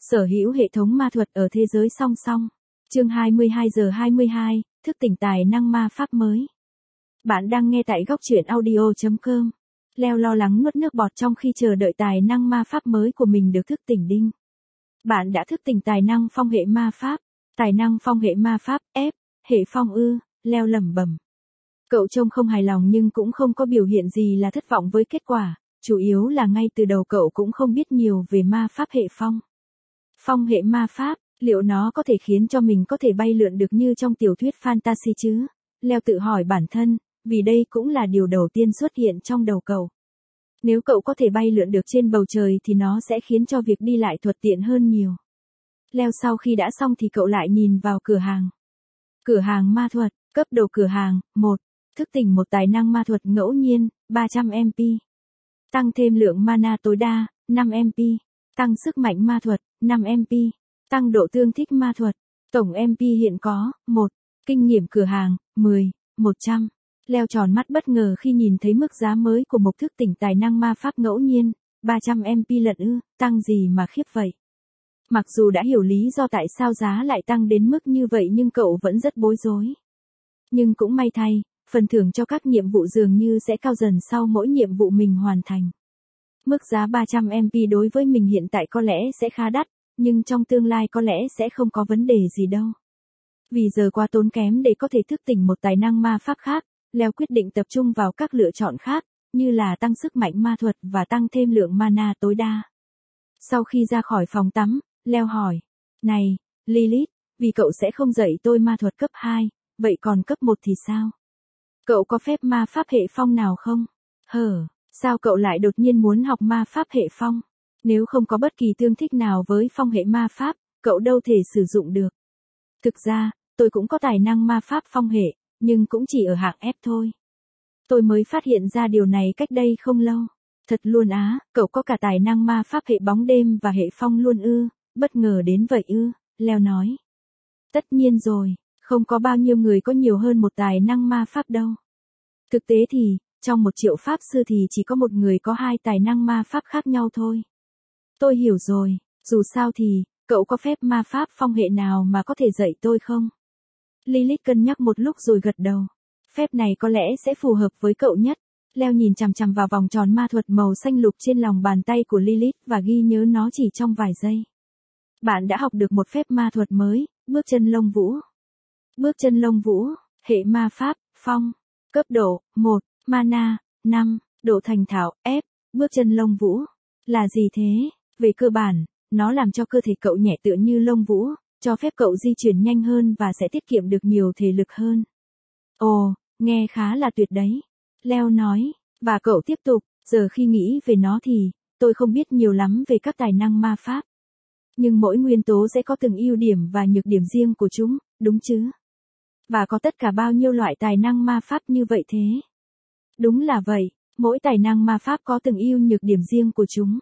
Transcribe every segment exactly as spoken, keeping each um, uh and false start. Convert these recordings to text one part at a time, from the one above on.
Sở hữu hệ thống ma thuật ở thế giới song song. Chương hai mươi hai giờ hai mươi hai, thức tỉnh tài năng ma pháp mới. Bạn đang nghe tại góc truyện audio chấm com. Leo lo lắng nuốt nước bọt trong khi chờ đợi tài năng ma pháp mới của mình được thức tỉnh đinh. Bạn đã thức tỉnh tài năng phong hệ ma pháp. Tài năng phong hệ ma pháp, F, hệ phong ư, Leo lẩm bẩm. Cậu trông không hài lòng nhưng cũng không có biểu hiện gì là thất vọng với kết quả, chủ yếu là ngay từ đầu cậu cũng không biết nhiều về ma pháp hệ phong. Phong hệ ma pháp, liệu nó có thể khiến cho mình có thể bay lượn được như trong tiểu thuyết fantasy chứ? Leo tự hỏi bản thân, vì đây cũng là điều đầu tiên xuất hiện trong đầu cậu. Nếu cậu có thể bay lượn được trên bầu trời thì nó sẽ khiến cho việc đi lại thuận tiện hơn nhiều. Leo sau khi đã xong thì cậu lại nhìn vào cửa hàng. Cửa hàng ma thuật, cấp độ cửa hàng, một. Thức tỉnh một tài năng ma thuật ngẫu nhiên, ba trăm M P. Tăng thêm lượng mana tối đa, năm M P. Tăng sức mạnh ma thuật, năm M P. Tăng độ tương thích ma thuật. Tổng M P hiện có, một. Kinh nghiệm cửa hàng, mười, một trăm. Leo tròn mắt bất ngờ khi nhìn thấy mức giá mới của một thức tỉnh tài năng ma pháp ngẫu nhiên, ba trăm M P lận ư, tăng gì mà khiếp vậy. Mặc dù đã hiểu lý do tại sao giá lại tăng đến mức như vậy nhưng cậu vẫn rất bối rối. Nhưng cũng may thay, phần thưởng cho các nhiệm vụ dường như sẽ cao dần sau mỗi nhiệm vụ mình hoàn thành. Mức giá ba trăm M P đối với mình hiện tại có lẽ sẽ khá đắt, nhưng trong tương lai có lẽ sẽ không có vấn đề gì đâu. Vì giờ quá tốn kém để có thể thức tỉnh một tài năng ma pháp khác, Leo quyết định tập trung vào các lựa chọn khác, như là tăng sức mạnh ma thuật và tăng thêm lượng mana tối đa. Sau khi ra khỏi phòng tắm, Leo hỏi, này, Lilith, vì cậu sẽ không dạy tôi ma thuật cấp hai, vậy còn cấp một thì sao? Cậu có phép ma pháp hệ phong nào không? Hờ, sao cậu lại đột nhiên muốn học ma pháp hệ phong? Nếu không có bất kỳ tương thích nào với phong hệ ma pháp, cậu đâu thể sử dụng được. Thực ra, tôi cũng có tài năng ma pháp phong hệ, nhưng cũng chỉ ở hạng F thôi. Tôi mới phát hiện ra điều này cách đây không lâu. Thật luôn á, cậu có cả tài năng ma pháp hệ bóng đêm và hệ phong luôn ư, bất ngờ đến vậy ư, Leo nói. Tất nhiên rồi, không có bao nhiêu người có nhiều hơn một tài năng ma pháp đâu. Thực tế thì, trong một triệu pháp sư thì chỉ có một người có hai tài năng ma pháp khác nhau thôi. Tôi hiểu rồi, dù sao thì, cậu có phép ma pháp phong hệ nào mà có thể dạy tôi không? Lilith cân nhắc một lúc rồi gật đầu. Phép này có lẽ sẽ phù hợp với cậu nhất. Leo nhìn chằm chằm vào vòng tròn ma thuật màu xanh lục trên lòng bàn tay của Lilith và ghi nhớ nó chỉ trong vài giây. Bạn đã học được một phép ma thuật mới, bước chân lông vũ. Bước chân lông vũ, hệ ma pháp, phong. Cấp độ, một, mana, năm, độ thành thạo, F, bước chân lông vũ. Là gì thế? Về cơ bản, nó làm cho cơ thể cậu nhẹ tựa như lông vũ, cho phép cậu di chuyển nhanh hơn và sẽ tiết kiệm được nhiều thể lực hơn. Ồ, nghe khá là tuyệt đấy. Leo nói, và cậu tiếp tục, giờ khi nghĩ về nó thì, tôi không biết nhiều lắm về các tài năng ma pháp. Nhưng mỗi nguyên tố sẽ có từng ưu điểm và nhược điểm riêng của chúng, đúng chứ? Và có tất cả bao nhiêu loại tài năng ma pháp như vậy thế? Đúng là vậy, mỗi tài năng ma pháp có từng ưu nhược điểm riêng của chúng.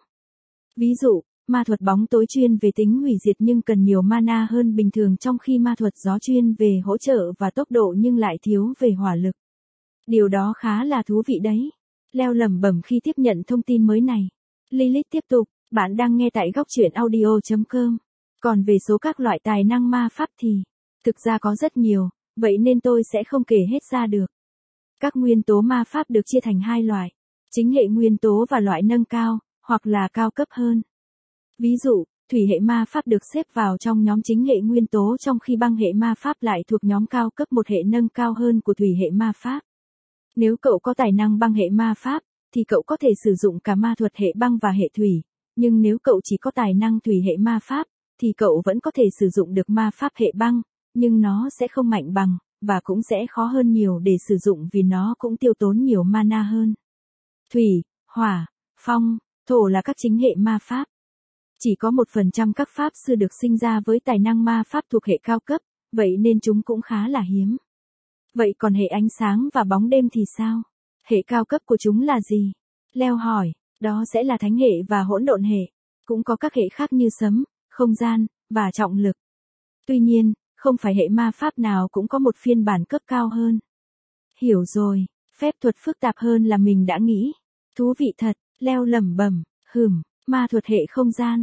Ví dụ, ma thuật bóng tối chuyên về tính hủy diệt nhưng cần nhiều mana hơn bình thường trong khi ma thuật gió chuyên về hỗ trợ và tốc độ nhưng lại thiếu về hỏa lực. Điều đó khá là thú vị đấy. Leo lẩm bẩm khi tiếp nhận thông tin mới này. Lilith tiếp tục, bạn đang nghe tại góc truyện audio chấm com. Còn về số các loại tài năng ma pháp thì, thực ra có rất nhiều, vậy nên tôi sẽ không kể hết ra được. Các nguyên tố ma pháp được chia thành hai loại, chính hệ nguyên tố và loại nâng cao, hoặc là cao cấp hơn. Ví dụ, thủy hệ ma pháp được xếp vào trong nhóm chính hệ nguyên tố trong khi băng hệ ma pháp lại thuộc nhóm cao cấp một hệ nâng cao hơn của thủy hệ ma pháp. Nếu cậu có tài năng băng hệ ma pháp, thì cậu có thể sử dụng cả ma thuật hệ băng và hệ thủy, nhưng nếu cậu chỉ có tài năng thủy hệ ma pháp, thì cậu vẫn có thể sử dụng được ma pháp hệ băng, nhưng nó sẽ không mạnh bằng, và cũng sẽ khó hơn nhiều để sử dụng vì nó cũng tiêu tốn nhiều mana hơn. Thủy, hỏa, phong, thổ là các chính hệ ma pháp. Chỉ có một phần trăm các pháp sư được sinh ra với tài năng ma pháp thuộc hệ cao cấp, vậy nên chúng cũng khá là hiếm. Vậy còn hệ ánh sáng và bóng đêm thì sao? Hệ cao cấp của chúng là gì? Leo hỏi, đó sẽ là thánh hệ và hỗn độn hệ. Cũng có các hệ khác như sấm, không gian, và trọng lực. Tuy nhiên, không phải hệ ma pháp nào cũng có một phiên bản cấp cao hơn. Hiểu rồi, phép thuật phức tạp hơn là mình đã nghĩ. Thú vị thật, Leo lẩm bẩm, hừm, ma thuật hệ không gian.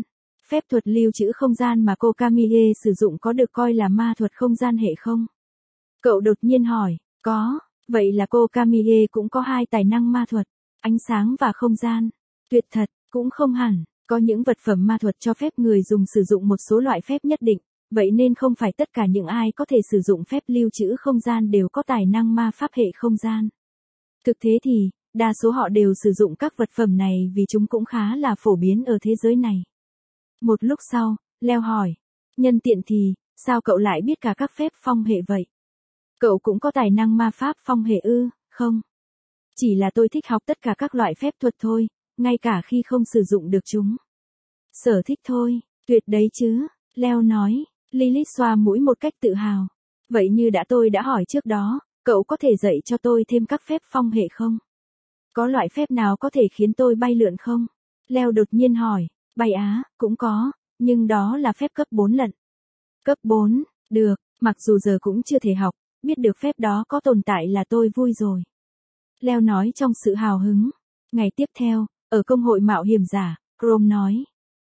Phép thuật lưu trữ không gian mà cô Camille sử dụng có được coi là ma thuật không gian hệ không? Cậu đột nhiên hỏi, có, vậy là cô Camille cũng có hai tài năng ma thuật, ánh sáng và không gian. Tuyệt thật, cũng không hẳn, có những vật phẩm ma thuật cho phép người dùng sử dụng một số loại phép nhất định, vậy nên không phải tất cả những ai có thể sử dụng phép lưu trữ không gian đều có tài năng ma pháp hệ không gian. Thực thế thì, đa số họ đều sử dụng các vật phẩm này vì chúng cũng khá là phổ biến ở thế giới này. Một lúc sau, Leo hỏi, nhân tiện thì, sao cậu lại biết cả các phép phong hệ vậy? Cậu cũng có tài năng ma pháp phong hệ ư, không? Chỉ là tôi thích học tất cả các loại phép thuật thôi, ngay cả khi không sử dụng được chúng. Sở thích thôi, tuyệt đấy chứ, Leo nói. Lilith xoa mũi một cách tự hào. Vậy như đã tôi đã hỏi trước đó, cậu có thể dạy cho tôi thêm các phép phong hệ không? Có loại phép nào có thể khiến tôi bay lượn không? Leo đột nhiên hỏi, bay á, cũng có, nhưng đó là phép cấp bốn lận. Cấp bốn, được, mặc dù giờ cũng chưa thể học, biết được phép đó có tồn tại là tôi vui rồi. Leo nói trong sự hào hứng. Ngày tiếp theo, ở công hội mạo hiểm giả, Chrome nói.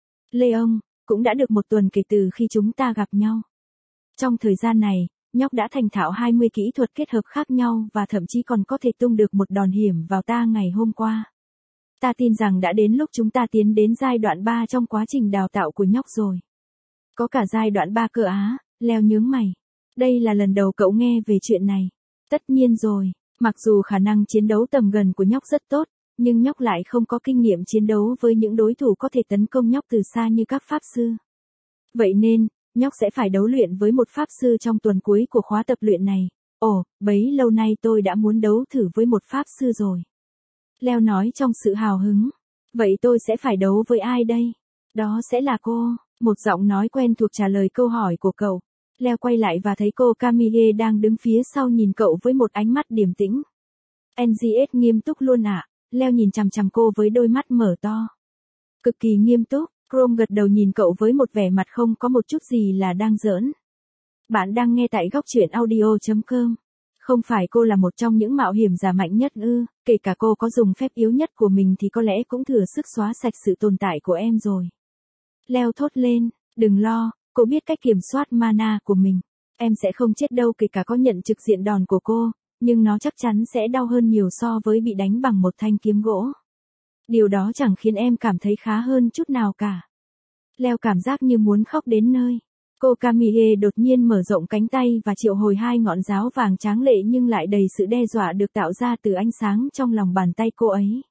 Leon, cũng đã được một tuần kể từ khi chúng ta gặp nhau. Trong thời gian này, nhóc đã thành thạo hai mươi kỹ thuật kết hợp khác nhau và thậm chí còn có thể tung được một đòn hiểm vào ta ngày hôm qua. Ta tin rằng đã đến lúc chúng ta tiến đến giai đoạn ba trong quá trình đào tạo của nhóc rồi. Có cả giai đoạn ba cơ á, Leo nhướng mày. Đây là lần đầu cậu nghe về chuyện này. Tất nhiên rồi, mặc dù khả năng chiến đấu tầm gần của nhóc rất tốt, nhưng nhóc lại không có kinh nghiệm chiến đấu với những đối thủ có thể tấn công nhóc từ xa như các pháp sư. Vậy nên, nhóc sẽ phải đấu luyện với một pháp sư trong tuần cuối của khóa tập luyện này. Ồ, bấy lâu nay tôi đã muốn đấu thử với một pháp sư rồi. Leo nói trong sự hào hứng. Vậy tôi sẽ phải đấu với ai đây? Đó sẽ là cô. Một giọng nói quen thuộc trả lời câu hỏi của cậu. Leo quay lại và thấy cô Camille đang đứng phía sau nhìn cậu với một ánh mắt điềm tĩnh. en giê ét nghiêm túc luôn ạ. À? Leo nhìn chằm chằm cô với đôi mắt mở to. Cực kỳ nghiêm túc, Chrome gật đầu nhìn cậu với một vẻ mặt không có một chút gì là đang giỡn. Bạn đang nghe tại góc truyện audio chấm com. Không phải cô là một trong những mạo hiểm giả mạnh nhất ư, kể cả cô có dùng phép yếu nhất của mình thì có lẽ cũng thừa sức xóa sạch sự tồn tại của em rồi. Leo thốt lên, đừng lo, cô biết cách kiểm soát mana của mình. Em sẽ không chết đâu kể cả có nhận trực diện đòn của cô, nhưng nó chắc chắn sẽ đau hơn nhiều so với bị đánh bằng một thanh kiếm gỗ. Điều đó chẳng khiến em cảm thấy khá hơn chút nào cả. Leo cảm giác như muốn khóc đến nơi. Cô Camille đột nhiên mở rộng cánh tay và triệu hồi hai ngọn giáo vàng tráng lệ nhưng lại đầy sự đe dọa được tạo ra từ ánh sáng trong lòng bàn tay cô ấy.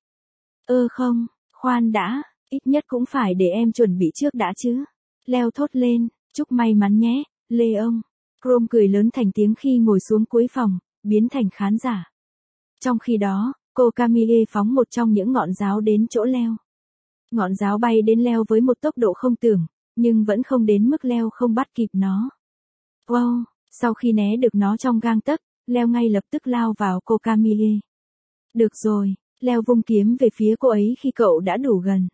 Ơ không, khoan đã, ít nhất cũng phải để em chuẩn bị trước đã chứ. Leo thốt lên, chúc may mắn nhé, Leon. Chrome cười lớn thành tiếng khi ngồi xuống cuối phòng, biến thành khán giả. Trong khi đó, cô Camille phóng một trong những ngọn giáo đến chỗ Leo. Ngọn giáo bay đến Leo với một tốc độ không tưởng, nhưng vẫn không đến mức Leo không bắt kịp nó. Wow, sau khi né được nó trong gang tấc, Leo ngay lập tức lao vào cô Camille. Được rồi, Leo vung kiếm về phía cô ấy khi cậu đã đủ gần.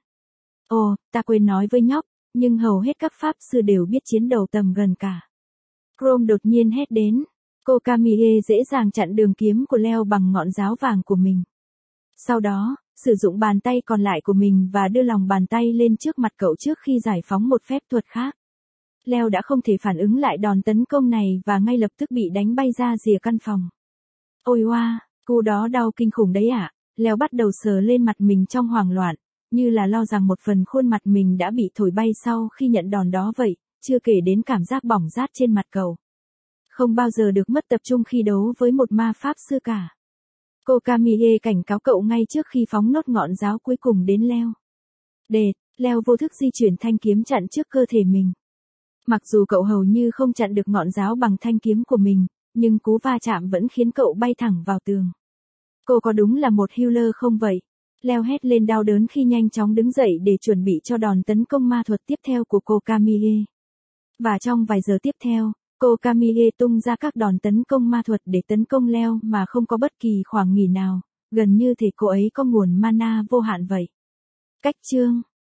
Ồ, ta quên nói với nhóc, nhưng hầu hết các pháp sư đều biết chiến đấu tầm gần cả. Chrome đột nhiên hét đến. Cô Camille dễ dàng chặn đường kiếm của Leo bằng ngọn giáo vàng của mình. Sau đó, sử dụng bàn tay còn lại của mình và đưa lòng bàn tay lên trước mặt cậu trước khi giải phóng một phép thuật khác. Leo đã không thể phản ứng lại đòn tấn công này và ngay lập tức bị đánh bay ra rìa căn phòng. Ôi oa, cú đó đau kinh khủng đấy ạ. À? Leo bắt đầu sờ lên mặt mình trong hoảng loạn, như là lo rằng một phần khuôn mặt mình đã bị thổi bay sau khi nhận đòn đó vậy, chưa kể đến cảm giác bỏng rát trên mặt cậu. Không bao giờ được mất tập trung khi đấu với một ma pháp sư cả. Cô Camille cảnh cáo cậu ngay trước khi phóng nốt ngọn giáo cuối cùng đến Leo. Đệt, Leo vô thức di chuyển thanh kiếm chặn trước cơ thể mình. Mặc dù cậu hầu như không chặn được ngọn giáo bằng thanh kiếm của mình, nhưng cú va chạm vẫn khiến cậu bay thẳng vào tường. Cô có đúng là một healer không vậy? Leo hét lên đau đớn khi nhanh chóng đứng dậy để chuẩn bị cho đòn tấn công ma thuật tiếp theo của cô Camille. Và trong vài giờ tiếp theo, cô Camille tung ra các đòn tấn công ma thuật để tấn công Leo mà không có bất kỳ khoảng nghỉ nào, gần như thể cô ấy có nguồn mana vô hạn vậy. Cách chương